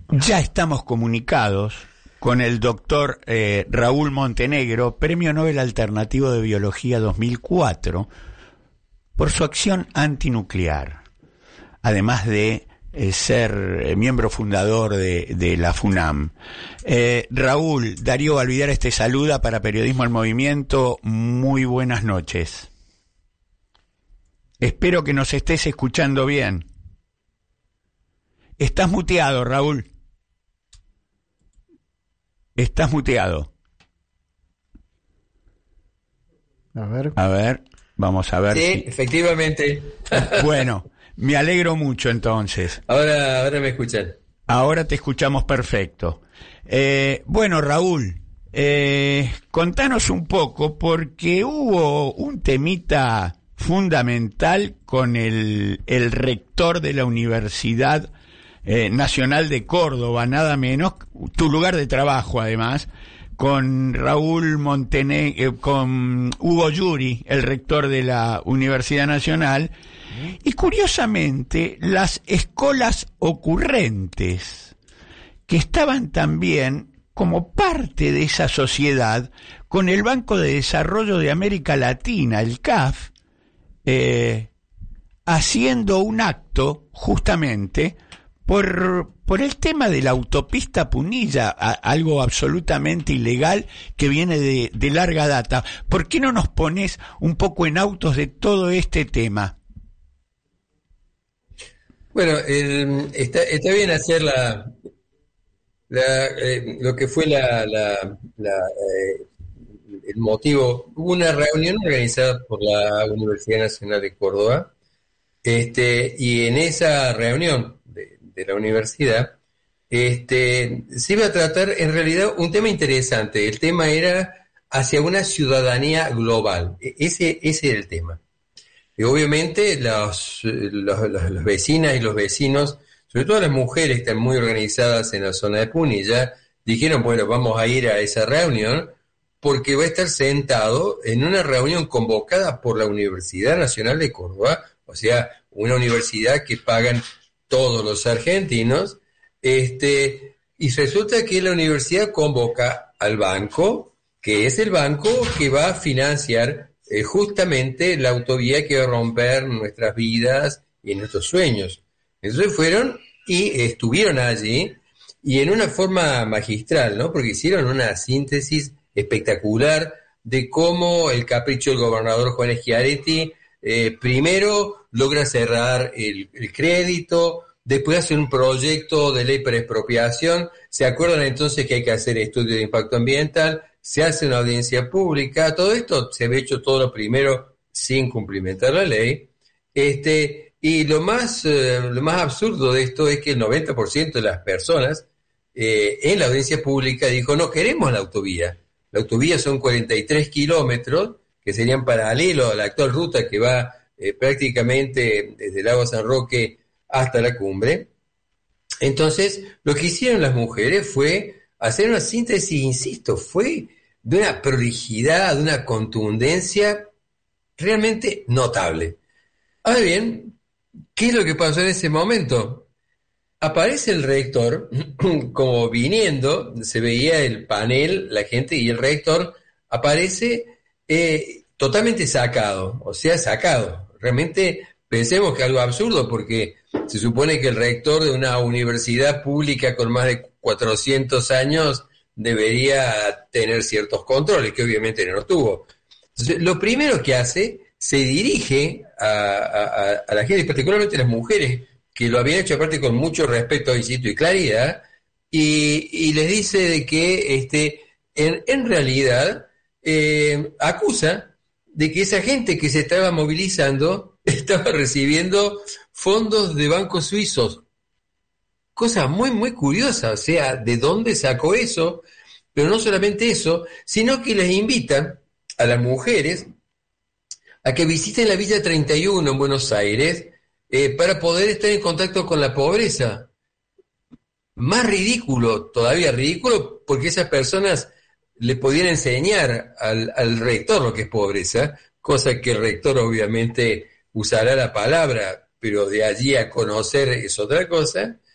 Ya estamos comunicados con el doctor Raúl Montenegro, Premio Nobel Alternativo de Biología 2004, por su acción antinuclear, además de ser miembro fundador de la FUNAM. Raúl, Darío Valvidares te saluda para Periodismo al Movimiento. Muy buenas noches. Espero que nos estés escuchando bien. Estás muteado, Raúl. Estás muteado. A ver, vamos a ver. Sí, si... efectivamente. Bueno, me alegro mucho entonces. Ahora me escuchan. Ahora te escuchamos perfecto. Bueno, Raúl, contanos un poco, porque hubo un temita fundamental con el rector de la Universidad Nacional de Córdoba, nada menos, tu lugar de trabajo además, con Raúl Montenegro, con Hugo Yuri, el rector de la Universidad Nacional, y curiosamente las escolas ocurrentes, que estaban también como parte de esa sociedad, con el Banco de Desarrollo de América Latina, el CAF, haciendo un acto justamente por el tema de la autopista Punilla, algo absolutamente ilegal que viene de larga data. ¿Por qué no nos pones un poco en autos de todo este tema? Bueno, está bien hacer lo que fue el motivo. Hubo una reunión organizada por la Universidad Nacional de Córdoba, y en esa reunión de la universidad, se iba a tratar en realidad un tema interesante. El tema era hacia una ciudadanía global. Ese era el tema. Y obviamente las vecinas y los vecinos, sobre todo las mujeres que están muy organizadas en la zona de Punilla, dijeron, bueno, vamos a ir a esa reunión porque va a estar sentado en una reunión convocada por la Universidad Nacional de Córdoba, o sea, una universidad que pagan todos los argentinos, y resulta que la universidad convoca al banco, que es el banco que va a financiar justamente la autovía que va a romper nuestras vidas y nuestros sueños. Entonces fueron y estuvieron allí, y en una forma magistral, ¿no? Porque hicieron una síntesis espectacular de cómo el capricho del gobernador Juan Schiaretti primero logra cerrar el crédito, después hace un proyecto de ley para expropiación, se acuerdan entonces que hay que hacer estudio de impacto ambiental, se hace una audiencia pública, todo esto se había hecho todo lo primero sin cumplimentar la ley, y lo más absurdo de esto es que el 90% de las personas en la audiencia pública dijo, no queremos la autovía son 43 kilómetros, que serían paralelos a la actual ruta que va prácticamente desde el lago San Roque hasta la cumbre. Entonces, lo que hicieron las mujeres fue hacer una síntesis, insisto, fue de una prolijidad, de una contundencia realmente notable. Ahora bien, ¿qué es lo que pasó en ese momento? Aparece el rector, como viniendo, se veía el panel, la gente, y el rector aparece totalmente sacado, o sea, sacado. Realmente pensemos que algo absurdo, porque se supone que el rector de una universidad pública con más de 400 años debería tener ciertos controles, que obviamente no los tuvo. Entonces, lo primero que hace, se dirige a la gente, particularmente a las mujeres, que lo habían hecho aparte con mucho respeto, insisto, y claridad, y les dice de que en realidad acusa de que esa gente que se estaba movilizando estaba recibiendo fondos de bancos suizos. Cosa muy, muy curiosa, o sea, ¿de dónde sacó eso? Pero no solamente eso, sino que les invitan a las mujeres a que visiten la Villa 31 en Buenos Aires para poder estar en contacto con la pobreza. Más ridículo, todavía ridículo, porque esas personas le podían enseñar al rector lo que es pobreza, cosa que el rector obviamente usará la palabra, pero de allí a conocer es otra cosa.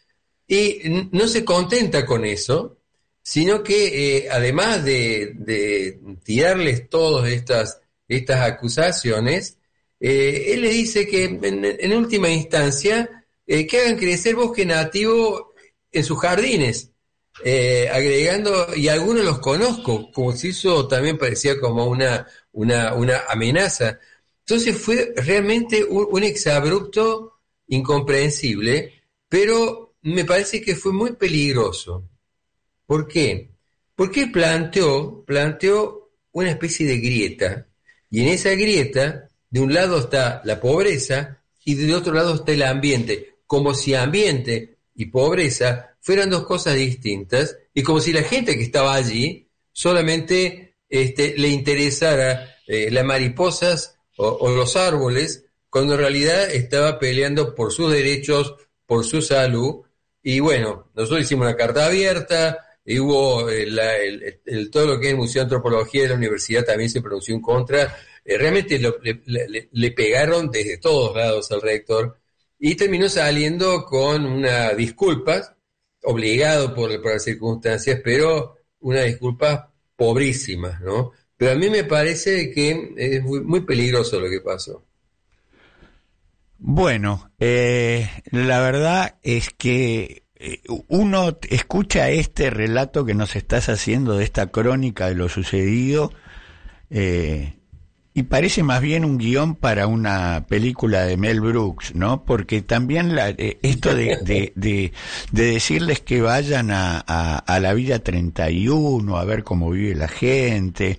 Y no se contenta con eso, sino que además de tirarles todas estas acusaciones, él le dice que en última instancia que hagan crecer bosque nativo en sus jardines, agregando, y algunos los conozco, como si eso también parecía como una amenaza. Entonces fue realmente un exabrupto incomprensible, pero me parece que fue muy peligroso. ¿Por qué? Porque planteó una especie de grieta, y en esa grieta, de un lado está la pobreza y del otro lado está el ambiente, como si ambiente y pobreza fueran dos cosas distintas, y como si la gente que estaba allí solamente le interesara las mariposas o los árboles, cuando en realidad estaba peleando por sus derechos, por su salud. Y bueno, nosotros hicimos una carta abierta, y hubo todo lo que es el Museo de Antropología de la Universidad también se pronunció en contra. Realmente le pegaron desde todos lados al rector, y terminó saliendo con una disculpa, obligado por las circunstancias, pero una disculpa pobrísima, ¿no? Pero a mí me parece que es muy, muy peligroso lo que pasó. Bueno, la verdad es que uno escucha este relato que nos estás haciendo de esta crónica de lo sucedido, y parece más bien un guión para una película de Mel Brooks, ¿no? Porque también esto de decirles que vayan a la Villa 31 a ver cómo vive la gente,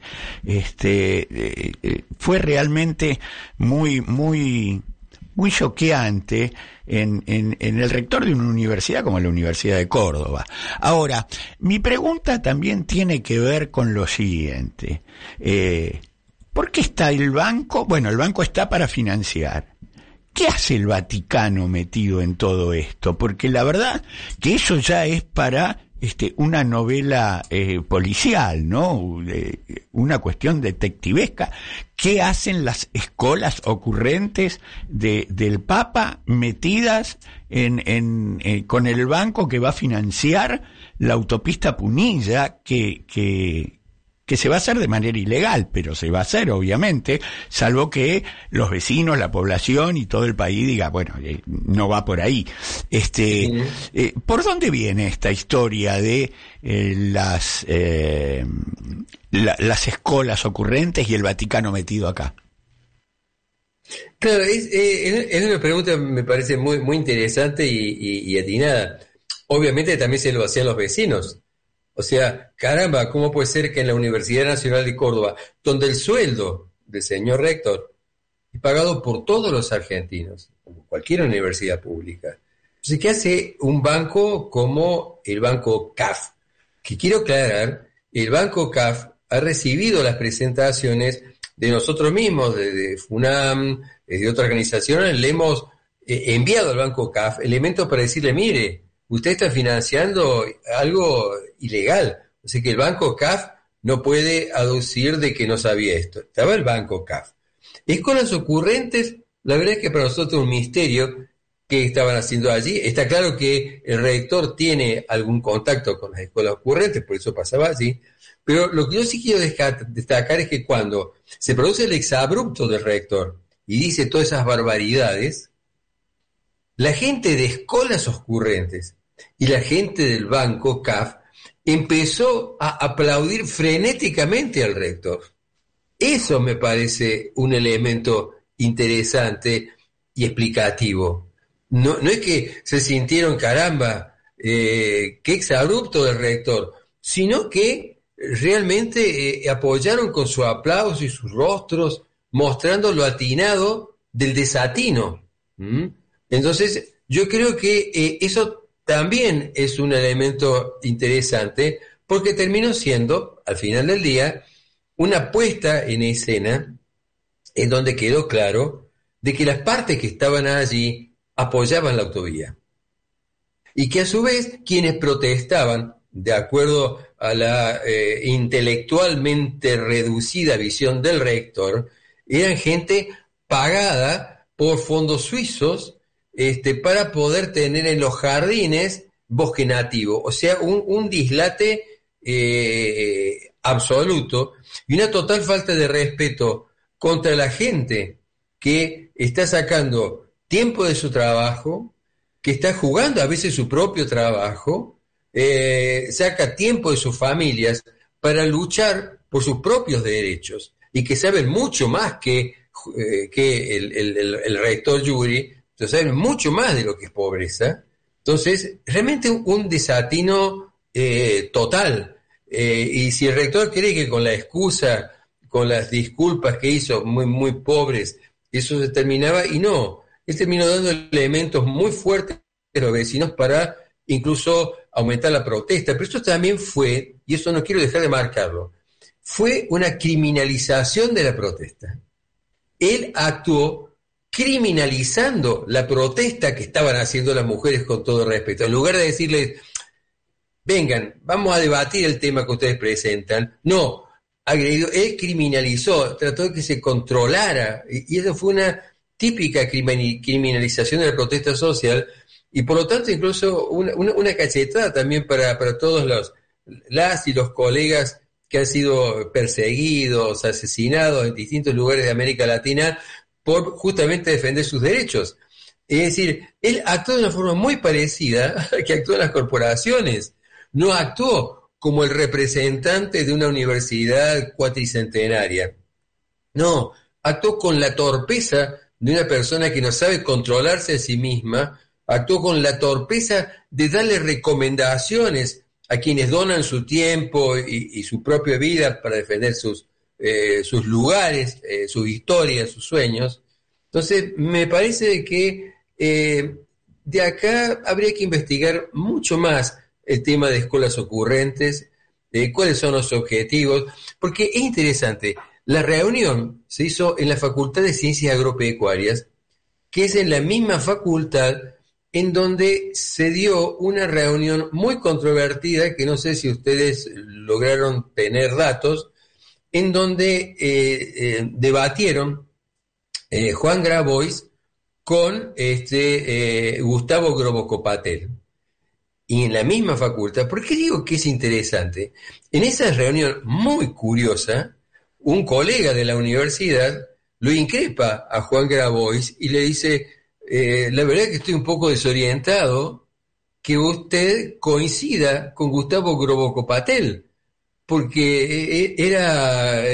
fue realmente muy choqueante en el rector de una universidad como la Universidad de Córdoba. Ahora, mi pregunta también tiene que ver con lo siguiente. ¿Por qué está el banco? Bueno, el banco está para financiar. ¿Qué hace el Vaticano metido en todo esto? Porque la verdad que eso ya es para una novela policial, ¿no? Una cuestión detectivesca. ¿Qué hacen las escolas ocurrentes del Papa metidas con el banco que va a financiar la autopista Punilla, que se va a hacer de manera ilegal, pero se va a hacer, obviamente, salvo que los vecinos, la población y todo el país diga, bueno, no va por ahí. ¿Por dónde viene esta historia de las escolas ocurrentes y el Vaticano metido acá? Claro, es una pregunta, me parece muy, muy interesante y atinada. Obviamente también se lo hacían los vecinos. O sea, caramba, ¿cómo puede ser que en la Universidad Nacional de Córdoba, donde el sueldo del señor rector es pagado por todos los argentinos, como cualquier universidad pública? Entonces, ¿qué hace un banco como el Banco CAF? Que quiero aclarar, el Banco CAF ha recibido las presentaciones de nosotros mismos, de FUNAM, de otras organizaciones, le hemos enviado al Banco CAF elementos para decirle, mire, usted está financiando algo ilegal. Así que el Banco CAF no puede aducir de que no sabía esto. Estaba el Banco CAF. Escuelas ocurrentes, la verdad es que para nosotros es un misterio qué estaban haciendo allí. Está claro que el rector tiene algún contacto con las escuelas ocurrentes, por eso pasaba allí. Pero lo que yo sí quiero destacar es que cuando se produce el exabrupto del rector y dice todas esas barbaridades, la gente de escuelas ocurrentes y la gente del Banco CAF empezó a aplaudir frenéticamente al rector. Eso me parece un elemento interesante y explicativo. No es que se sintieron, caramba, qué exabrupto del rector, sino que realmente apoyaron con su aplauso y sus rostros, mostrando lo atinado del desatino. Entonces, yo creo que eso también es un elemento interesante, porque terminó siendo, al final del día, una puesta en escena en donde quedó claro de que las partes que estaban allí apoyaban la autovía. Y que a su vez quienes protestaban, de acuerdo a la intelectualmente reducida visión del rector, eran gente pagada por fondos suizos para poder tener en los jardines bosque nativo, o sea, un dislate absoluto y una total falta de respeto contra la gente que está sacando tiempo de su trabajo, que está jugando a veces su propio trabajo, saca tiempo de sus familias para luchar por sus propios derechos y que saben mucho más que el rector Yuri, saben mucho más de lo que es pobreza. Entonces, realmente un desatino total. Y si el rector cree que con la excusa, con las disculpas que hizo, muy, muy pobres, eso se terminaba, y no, él terminó dando elementos muy fuertes a los vecinos para incluso aumentar la protesta, pero esto también fue, y eso no quiero dejar de marcarlo, fue una criminalización de la protesta. Él actuó criminalizando la protesta que estaban haciendo las mujeres, con todo respeto. En lugar de decirles, vengan, vamos a debatir el tema que ustedes presentan, no, agredió, él criminalizó, trató de que se controlara, y eso fue una típica criminalización de la protesta social, y por lo tanto incluso una cachetada también para todos las y los colegas que han sido perseguidos, asesinados en distintos lugares de América Latina por justamente defender sus derechos. Es decir, él actuó de una forma muy parecida a la que actúan las corporaciones. No actuó como el representante de una universidad cuatricentenaria. No, actuó con la torpeza de una persona que no sabe controlarse a sí misma, actuó con la torpeza de darle recomendaciones a quienes donan su tiempo y su propia vida para defender sus lugares, sus historias, sus sueños. Entonces, me parece que de acá habría que investigar mucho más el tema de escuelas ocurrentes, cuáles son los objetivos, porque es interesante. La reunión se hizo en la Facultad de Ciencias Agropecuarias, que es en la misma facultad en donde se dio una reunión muy controvertida, que no sé si ustedes lograron tener datos, en donde debatieron Juan Grabois con Gustavo Groboco-Patel. Y en la misma facultad, ¿por qué digo que es interesante? En esa reunión muy curiosa, un colega de la universidad lo increpa a Juan Grabois y le dice, la verdad que estoy un poco desorientado que usted coincida con Gustavo Groboco-Patel, porque era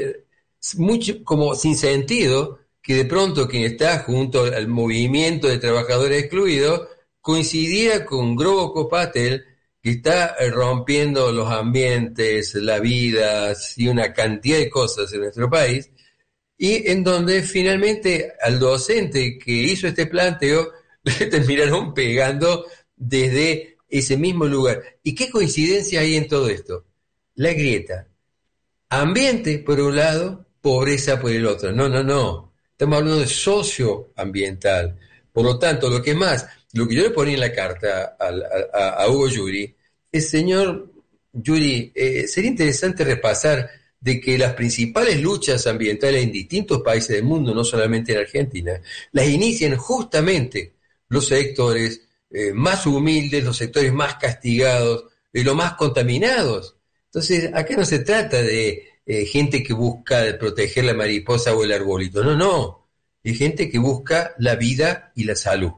mucho como sin sentido que de pronto quien está junto al movimiento de trabajadores excluidos coincidía con Groboco-Patel, que está rompiendo los ambientes, la vida y una cantidad de cosas en nuestro país, y en donde finalmente al docente que hizo este planteo le terminaron pegando desde ese mismo lugar. ¿Y qué coincidencia hay en todo esto? La grieta. Ambiente por un lado, pobreza por el otro. No. Estamos hablando de socioambiental. Por lo tanto, lo que yo le ponía en la carta a Hugo Yuri es, señor Yuri, sería interesante repasar de que las principales luchas ambientales en distintos países del mundo, no solamente en Argentina, las inician justamente los sectores más humildes, los sectores más castigados, los más contaminados. Entonces, acá no se trata de gente que busca proteger la mariposa o el arbolito, no, es gente que busca la vida y la salud.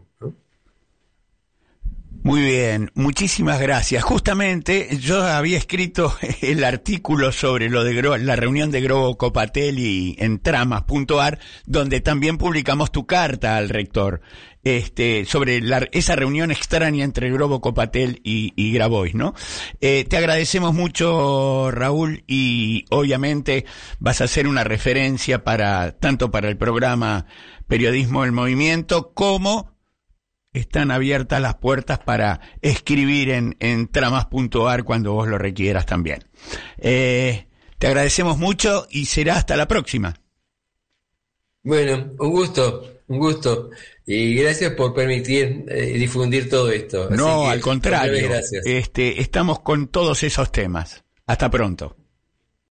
Muy bien, muchísimas gracias. Justamente yo había escrito el artículo sobre lo de la reunión de Groboco-Patel y en tramas.ar, donde también publicamos tu carta al rector, sobre esa reunión extraña entre Groboco-Patel y Grabois, ¿no? Te agradecemos mucho, Raúl, y obviamente vas a hacer una referencia tanto para el programa Periodismo del Movimiento como están abiertas las puertas para escribir en tramas.ar cuando vos lo requieras también. Te agradecemos mucho y será hasta la próxima. Bueno, un gusto. Y gracias por permitir difundir todo esto. No, así que, al contrario. gracias. Estamos con todos esos temas. Hasta pronto.